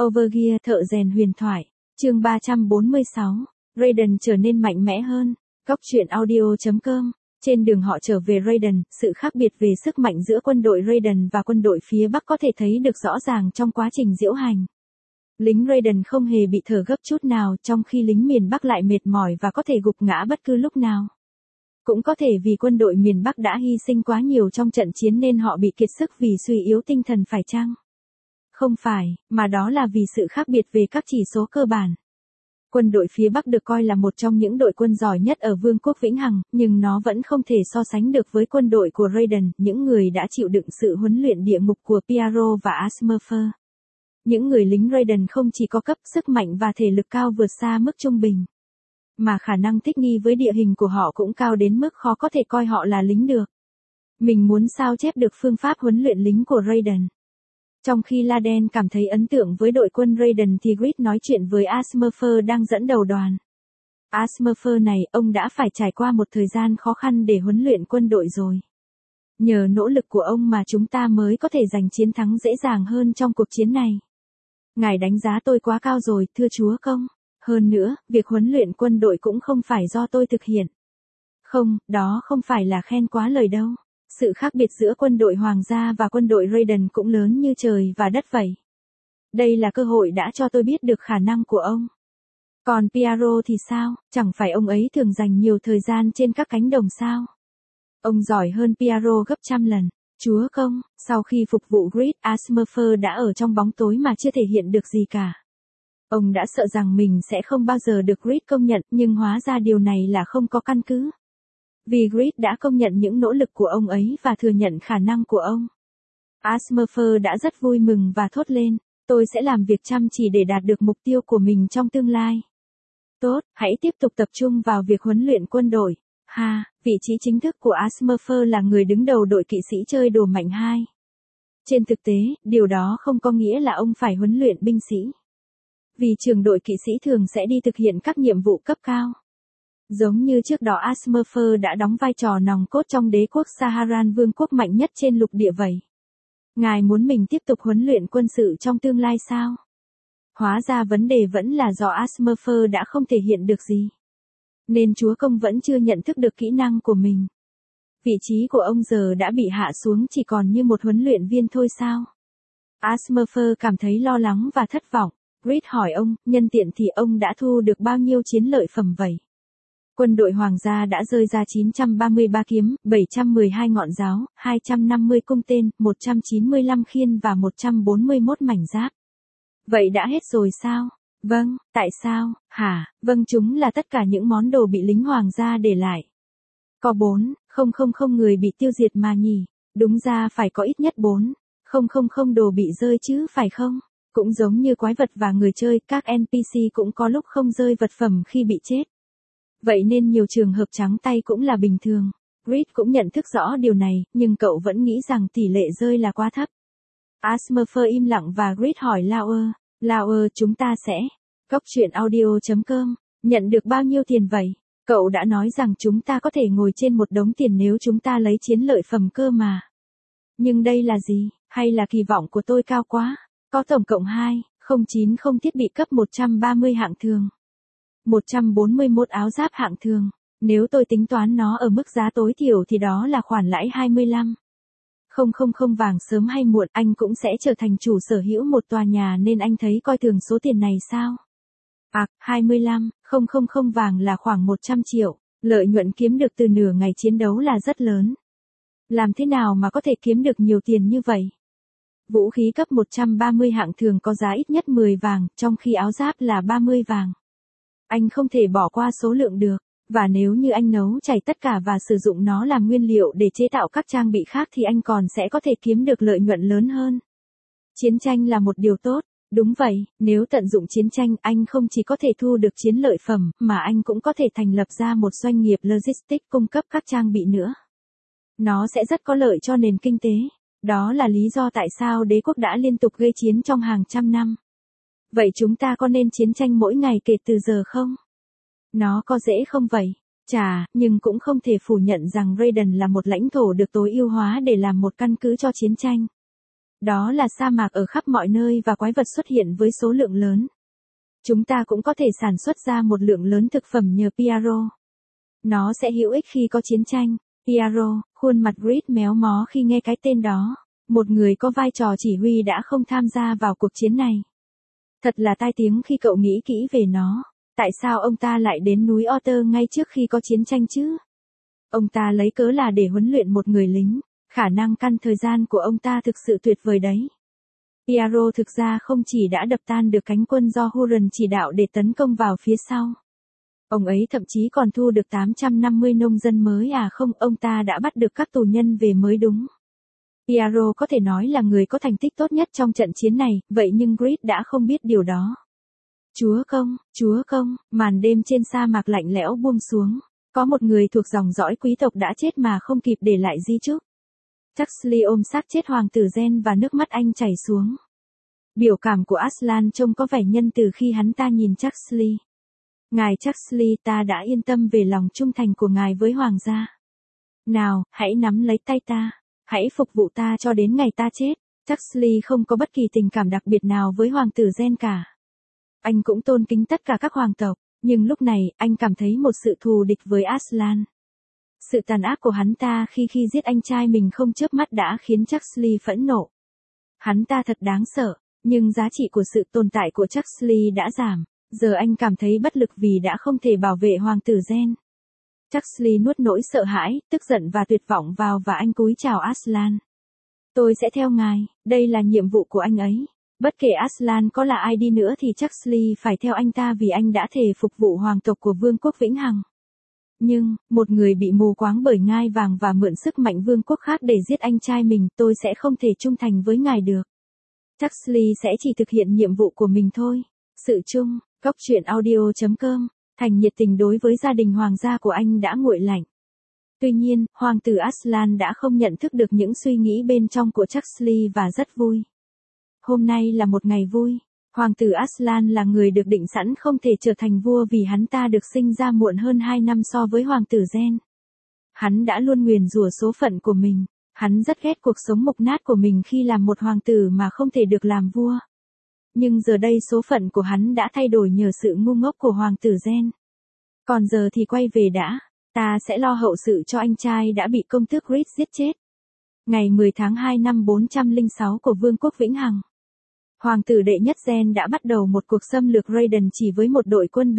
Overgear thợ rèn huyền thoại. Chương 346. Raiden trở nên mạnh mẽ hơn. Góc truyện audio.com. Trên đường họ trở về Raiden, sự khác biệt về sức mạnh giữa quân đội Raiden và quân đội phía Bắc có thể thấy được rõ ràng trong quá trình diễu hành. Lính Raiden không hề bị thở gấp chút nào, trong khi lính miền Bắc lại mệt mỏi và có thể gục ngã bất cứ lúc nào. Cũng có thể vì quân đội miền Bắc đã hy sinh quá nhiều trong trận chiến nên họ bị kiệt sức vì suy yếu tinh thần phải chăng? Không phải, mà đó là vì sự khác biệt về các chỉ số cơ bản. Quân đội phía Bắc được coi là một trong những đội quân giỏi nhất ở Vương quốc Vĩnh Hằng, nhưng nó vẫn không thể so sánh được với quân đội của Raiden, những người đã chịu đựng sự huấn luyện địa ngục của Pyro và Asmurfer. Những người lính Raiden không chỉ có cấp sức mạnh và thể lực cao vượt xa mức trung bình, mà khả năng thích nghi với địa hình của họ cũng cao đến mức khó có thể coi họ là lính được. Mình muốn sao chép được phương pháp huấn luyện lính của Raiden. Trong khi Laden cảm thấy ấn tượng với đội quân Raiden thì Grid nói chuyện với Asmurfer đang dẫn đầu đoàn. Asmurfer này, ông đã phải trải qua một thời gian khó khăn để huấn luyện quân đội rồi. Nhờ nỗ lực của ông mà chúng ta mới có thể giành chiến thắng dễ dàng hơn trong cuộc chiến này. Ngài đánh giá tôi quá cao rồi, thưa chúa công. Hơn nữa, việc huấn luyện quân đội cũng không phải do tôi thực hiện. Không, đó không phải là khen quá lời đâu. Sự khác biệt giữa quân đội hoàng gia và quân đội Raiden cũng lớn như trời và đất vậy. Đây là cơ hội đã cho tôi biết được khả năng của ông. Còn Pyro thì sao, chẳng phải ông ấy thường dành nhiều thời gian trên các cánh đồng sao? Ông giỏi hơn Pyro gấp trăm lần. Chúa công, sau khi phục vụ Grid, Asmurfer đã ở trong bóng tối mà chưa thể hiện được gì cả. Ông đã sợ rằng mình sẽ không bao giờ được Grid công nhận, nhưng hóa ra điều này là không có căn cứ. Vì Grid đã công nhận những nỗ lực của ông ấy và thừa nhận khả năng của ông. Asmurfer đã rất vui mừng và thốt lên, tôi sẽ làm việc chăm chỉ để đạt được mục tiêu của mình trong tương lai. Tốt, hãy tiếp tục tập trung vào việc huấn luyện quân đội. Vị trí chính thức của Asmurfer là người đứng đầu đội kỵ sĩ chơi đồ mạnh 2. Trên thực tế, điều đó không có nghĩa là ông phải huấn luyện binh sĩ. Vì trưởng đội kỵ sĩ thường sẽ đi thực hiện các nhiệm vụ cấp cao. Giống như trước đó Asmurfer đã đóng vai trò nòng cốt trong đế quốc Saharan, vương quốc mạnh nhất trên lục địa vậy. Ngài muốn mình tiếp tục huấn luyện quân sự trong tương lai sao? Hóa ra vấn đề vẫn là do Asmurfer đã không thể hiện được gì. Nên chúa công vẫn chưa nhận thức được kỹ năng của mình. Vị trí của ông giờ đã bị hạ xuống chỉ còn như một huấn luyện viên thôi sao? Asmurfer cảm thấy lo lắng và thất vọng. Grid hỏi ông, nhân tiện thì ông đã thu được bao nhiêu chiến lợi phẩm vậy? Quân đội hoàng gia đã rơi ra 933 kiếm, 712 ngọn giáo, 250 cung tên, 195 khiên và 141 mảnh giáp. Vậy đã hết rồi sao? Vâng, tại sao? Vâng, chúng là tất cả những món đồ bị lính hoàng gia để lại. Có 4,000 người bị tiêu diệt mà nhỉ? Đúng ra phải có ít nhất 4,000 đồ bị rơi chứ phải không? Cũng giống như quái vật và người chơi, các NPC cũng có lúc không rơi vật phẩm khi bị chết. Vậy nên nhiều trường hợp trắng tay cũng là bình thường. Grid cũng nhận thức rõ điều này, nhưng cậu vẫn nghĩ rằng tỷ lệ rơi là quá thấp. Asmurfer im lặng và Grid hỏi Lauer, chúng ta sẽ, góc truyện audio.com, nhận được bao nhiêu tiền vậy? Cậu đã nói rằng chúng ta có thể ngồi trên một đống tiền nếu chúng ta lấy chiến lợi phẩm cơ mà. Nhưng đây là gì, hay là kỳ vọng của tôi cao quá? Có tổng cộng 2,090 thiết bị cấp 130 hạng thường. 141 áo giáp hạng thường. Nếu tôi tính toán nó ở mức giá tối thiểu thì đó là khoản lãi 25,000 vàng sớm hay muộn anh cũng sẽ trở thành chủ sở hữu một tòa nhà nên anh thấy coi thường số tiền này sao? 25,000 vàng là khoảng 100 triệu. Lợi nhuận kiếm được từ nửa ngày chiến đấu là rất lớn. Làm thế nào mà có thể kiếm được nhiều tiền như vậy? Vũ khí cấp 130 hạng thường có giá ít nhất 10 vàng, trong khi áo giáp là 30 vàng. Anh không thể bỏ qua số lượng được, và nếu như anh nấu chảy tất cả và sử dụng nó làm nguyên liệu để chế tạo các trang bị khác thì anh còn sẽ có thể kiếm được lợi nhuận lớn hơn. Chiến tranh là một điều tốt, đúng vậy, nếu tận dụng chiến tranh anh không chỉ có thể thu được chiến lợi phẩm, mà anh cũng có thể thành lập ra một doanh nghiệp logistics cung cấp các trang bị nữa. Nó sẽ rất có lợi cho nền kinh tế. Đó là lý do tại sao đế quốc đã liên tục gây chiến trong hàng trăm năm. Vậy chúng ta có nên chiến tranh mỗi ngày kể từ giờ không? Nó có dễ không vậy? Nhưng cũng không thể phủ nhận rằng Raiden là một lãnh thổ được tối ưu hóa để làm một căn cứ cho chiến tranh. Đó là sa mạc ở khắp mọi nơi và quái vật xuất hiện với số lượng lớn. Chúng ta cũng có thể sản xuất ra một lượng lớn thực phẩm nhờ Piaro. Nó sẽ hữu ích khi có chiến tranh. Piaro, khuôn mặt Grid méo mó khi nghe cái tên đó. Một người có vai trò chỉ huy đã không tham gia vào cuộc chiến này. Thật là tai tiếng khi cậu nghĩ kỹ về nó. Tại sao ông ta lại đến núi Otter ngay trước khi có chiến tranh chứ? Ông ta lấy cớ là để huấn luyện một người lính. Khả năng căn thời gian của ông ta thực sự tuyệt vời đấy. Piaro thực ra không chỉ đã đập tan được cánh quân do Huron chỉ đạo để tấn công vào phía sau. Ông ấy thậm chí còn thu được 850 nông dân mới không, ông ta đã bắt được các tù nhân về mới đúng. Piaro có thể nói là người có thành tích tốt nhất trong trận chiến này, vậy nhưng Grid đã không biết điều đó. Chúa công, màn đêm trên sa mạc lạnh lẽo buông xuống. Có một người thuộc dòng dõi quý tộc đã chết mà không kịp để lại di chúc. Huxley ôm xác chết hoàng tử Gen và nước mắt anh chảy xuống. Biểu cảm của Aslan trông có vẻ nhân từ khi hắn ta nhìn Huxley. Ngài Huxley, ta đã yên tâm về lòng trung thành của ngài với hoàng gia. Nào, hãy nắm lấy tay ta. Hãy phục vụ ta cho đến ngày ta chết. Huxley không có bất kỳ tình cảm đặc biệt nào với hoàng tử Gen cả. Anh cũng tôn kính tất cả các hoàng tộc, nhưng lúc này, anh cảm thấy một sự thù địch với Aslan. Sự tàn ác của hắn ta khi giết anh trai mình không chớp mắt đã khiến Huxley phẫn nộ. Hắn ta thật đáng sợ, nhưng giá trị của sự tồn tại của Huxley đã giảm. Giờ anh cảm thấy bất lực vì đã không thể bảo vệ hoàng tử Gen. Huxley nuốt nỗi sợ hãi, tức giận và tuyệt vọng vào và anh cúi chào Aslan. Tôi sẽ theo ngài, đây là nhiệm vụ của anh ấy. Bất kể Aslan có là ai đi nữa thì Huxley phải theo anh ta vì anh đã thề phục vụ hoàng tộc của vương quốc vĩnh hằng. Nhưng, một người bị mù quáng bởi ngai vàng và mượn sức mạnh vương quốc khác để giết anh trai mình, tôi sẽ không thể trung thành với ngài được. Huxley sẽ chỉ thực hiện nhiệm vụ của mình thôi. Sự chung, Góc truyện audio.com, Thành nhiệt tình đối với gia đình hoàng gia của anh đã nguội lạnh. Tuy nhiên, hoàng tử Aslan đã không nhận thức được những suy nghĩ bên trong của Huxley và rất vui. Hôm nay là một ngày vui. Hoàng tử Aslan là người được định sẵn không thể trở thành vua vì hắn ta được sinh ra muộn hơn 2 năm so với hoàng tử Gen. Hắn đã luôn nguyền rủa số phận của mình. Hắn rất ghét cuộc sống mục nát của mình khi làm một hoàng tử mà không thể được làm vua. Nhưng giờ đây số phận của hắn đã thay đổi nhờ sự ngu ngốc của hoàng tử Gen. Còn giờ thì quay về đã. Ta sẽ lo hậu sự cho anh trai đã bị công tước Grid giết chết. Ngày 10 tháng 2 năm 406 của Vương quốc Vĩnh Hằng. Hoàng tử đệ nhất Gen đã bắt đầu một cuộc xâm lược Raiden chỉ với một đội quân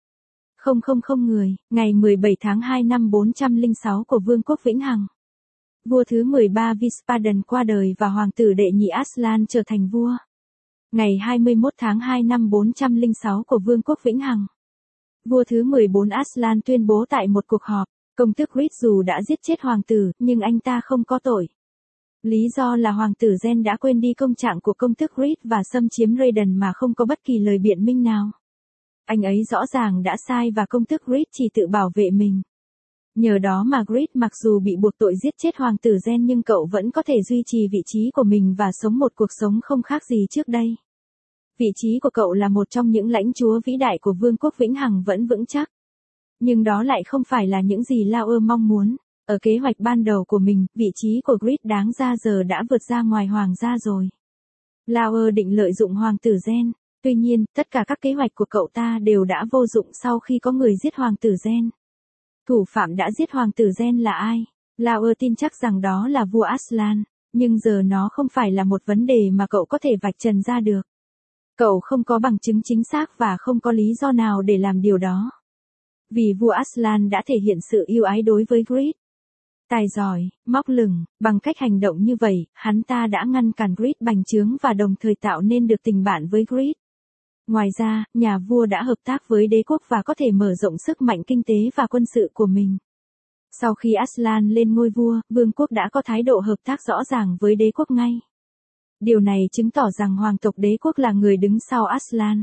7,000 người, ngày 17 tháng 2 năm 406 của Vương quốc Vĩnh Hằng. Vua thứ 13 Vispadan qua đời và hoàng tử đệ nhị Aslan trở thành vua. Ngày 21 tháng 2 năm 406 của Vương quốc Vĩnh Hằng. Vua thứ 14 Aslan tuyên bố tại một cuộc họp, công tước Grid dù đã giết chết hoàng tử, nhưng anh ta không có tội. Lý do là hoàng tử Gen đã quên đi công trạng của công tước Grid và xâm chiếm Raiden mà không có bất kỳ lời biện minh nào. Anh ấy rõ ràng đã sai và công tước Grid chỉ tự bảo vệ mình. Nhờ đó mà Grid mặc dù bị buộc tội giết chết hoàng tử Gen nhưng cậu vẫn có thể duy trì vị trí của mình và sống một cuộc sống không khác gì trước đây. Vị trí của cậu là một trong những lãnh chúa vĩ đại của Vương quốc Vĩnh Hằng vẫn vững chắc. Nhưng đó lại không phải là những gì Lauer mong muốn. Ở kế hoạch ban đầu của mình, vị trí của Grid đáng ra giờ đã vượt ra ngoài hoàng gia rồi. Lauer định lợi dụng hoàng tử Gen. Tuy nhiên, tất cả các kế hoạch của cậu ta đều đã vô dụng sau khi có người giết hoàng tử Gen. Thủ phạm đã giết hoàng tử Gen là ai? Lauer tin chắc rằng đó là vua Aslan. Nhưng giờ nó không phải là một vấn đề mà cậu có thể vạch trần ra được. Cậu không có bằng chứng chính xác và không có lý do nào để làm điều đó. Vì vua Aslan đã thể hiện sự yêu ái đối với Grid. Tài giỏi, móc lửng, bằng cách hành động như vậy, hắn ta đã ngăn cản Grid bành trướng và đồng thời tạo nên được tình bạn với Grid. Ngoài ra, nhà vua đã hợp tác với đế quốc và có thể mở rộng sức mạnh kinh tế và quân sự của mình. Sau khi Aslan lên ngôi vua, vương quốc đã có thái độ hợp tác rõ ràng với đế quốc ngay. Điều này chứng tỏ rằng hoàng tộc đế quốc là người đứng sau Aslan.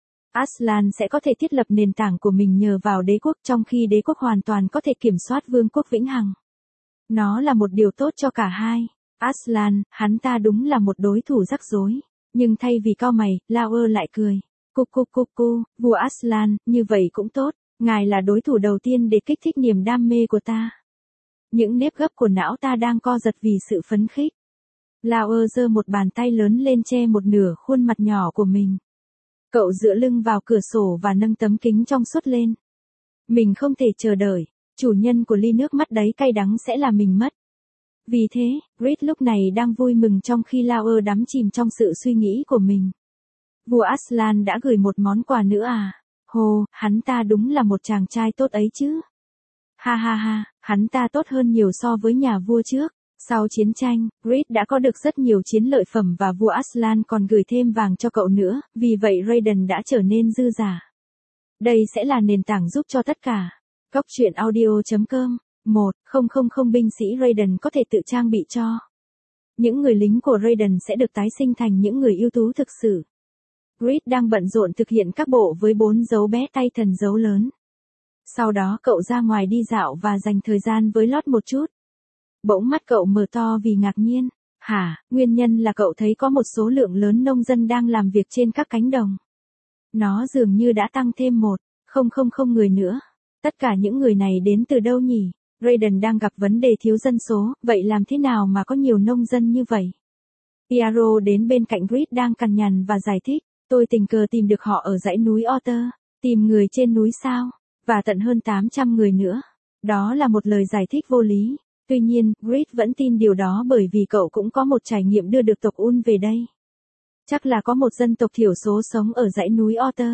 Aslan sẽ có thể thiết lập nền tảng của mình nhờ vào đế quốc trong khi đế quốc hoàn toàn có thể kiểm soát vương quốc Vĩnh Hằng. Nó là một điều tốt cho cả hai. Aslan, hắn ta đúng là một đối thủ rắc rối. Nhưng thay vì cau mày, Lauer lại cười. Vua Aslan, như vậy cũng tốt. Ngài là đối thủ đầu tiên để kích thích niềm đam mê của ta. Những nếp gấp của não ta đang co giật vì sự phấn khích. Lauer giơ một bàn tay lớn lên che một nửa khuôn mặt nhỏ của mình. Cậu dựa lưng vào cửa sổ và nâng tấm kính trong suốt lên. Mình không thể chờ đợi, chủ nhân của ly nước mắt đấy cay đắng sẽ là mình mất. Vì thế, Reed lúc này đang vui mừng trong khi Lauer đắm chìm trong sự suy nghĩ của mình. Vua Aslan đã gửi một món quà nữa à? Hồ, hắn ta đúng là một chàng trai tốt ấy chứ. Ha ha ha, hắn ta tốt hơn nhiều so với nhà vua trước. Sau chiến tranh, Reed đã có được rất nhiều chiến lợi phẩm và vua Aslan còn gửi thêm vàng cho cậu nữa, vì vậy Raiden đã trở nên dư giả. Đây sẽ là nền tảng giúp cho tất cả. Góc truyện audio.com 1000 binh sĩ Raiden có thể tự trang bị cho. Những người lính của Raiden sẽ được tái sinh thành những người ưu tú thực sự. Reed đang bận rộn thực hiện các bộ với 4 dấu bé tay thần dấu lớn. Sau đó cậu ra ngoài đi dạo và dành thời gian với Lót một chút. Bỗng mắt cậu mở to vì ngạc nhiên. Hả, nguyên nhân là cậu thấy có một số lượng lớn nông dân đang làm việc trên các cánh đồng. Nó dường như đã tăng thêm 1000 người nữa. Tất cả những người này đến từ đâu nhỉ? Raiden đang gặp vấn đề thiếu dân số, vậy làm thế nào mà có nhiều nông dân như vậy? Piaro đến bên cạnh Reed đang cằn nhằn và giải thích, tôi tình cờ tìm được họ ở dãy núi Otter. Tìm người trên núi sao? Và tận hơn 800 người nữa. Đó là một lời giải thích vô lý. Tuy nhiên, Reed vẫn tin điều đó bởi vì cậu cũng có một trải nghiệm đưa được tộc Un về đây. Chắc là có một dân tộc thiểu số sống ở dãy núi Otter.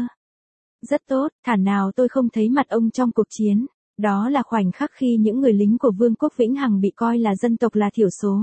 Rất tốt, thản nào tôi không thấy mặt ông trong cuộc chiến. Đó là khoảnh khắc khi những người lính của Vương quốc Vĩnh Hằng bị coi là dân tộc là thiểu số.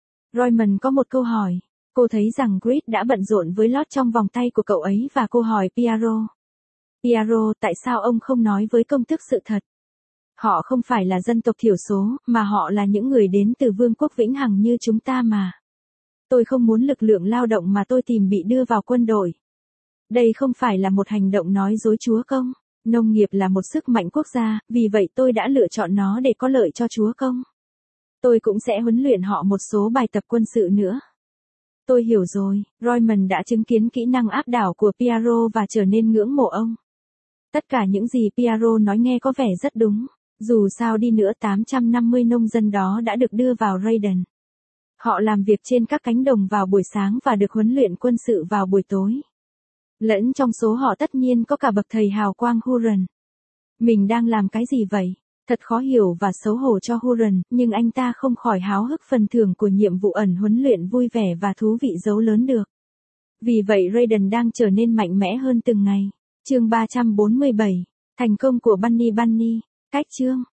Royman có một câu hỏi. Cô thấy rằng Reed đã bận rộn với Lót trong vòng tay của cậu ấy và cô hỏi Piaro. Piaro, tại sao ông không nói với công tước sự thật? Họ không phải là dân tộc thiểu số, mà họ là những người đến từ Vương quốc Vĩnh Hằng như chúng ta mà. Tôi không muốn lực lượng lao động mà tôi tìm bị đưa vào quân đội. Đây không phải là một hành động nói dối Chúa Công. Nông nghiệp là một sức mạnh quốc gia, vì vậy tôi đã lựa chọn nó để có lợi cho Chúa Công. Tôi cũng sẽ huấn luyện họ một số bài tập quân sự nữa. Tôi hiểu rồi, Royman đã chứng kiến kỹ năng áp đảo của Piaro và trở nên ngưỡng mộ ông. Tất cả những gì Piaro nói nghe có vẻ rất đúng. Dù sao đi nữa 850 nông dân đó đã được đưa vào Raiden. Họ làm việc trên các cánh đồng vào buổi sáng và được huấn luyện quân sự vào buổi tối. Lẫn trong số họ tất nhiên có cả bậc thầy hào quang Huron. Mình đang làm cái gì vậy? Thật khó hiểu và xấu hổ cho Huron, nhưng anh ta không khỏi háo hức phần thưởng của nhiệm vụ ẩn huấn luyện vui vẻ và thú vị dấu lớn được. Vì vậy Raiden đang trở nên mạnh mẽ hơn từng ngày. Chương 347. Thành công của Bunny Bunny. Cách chương.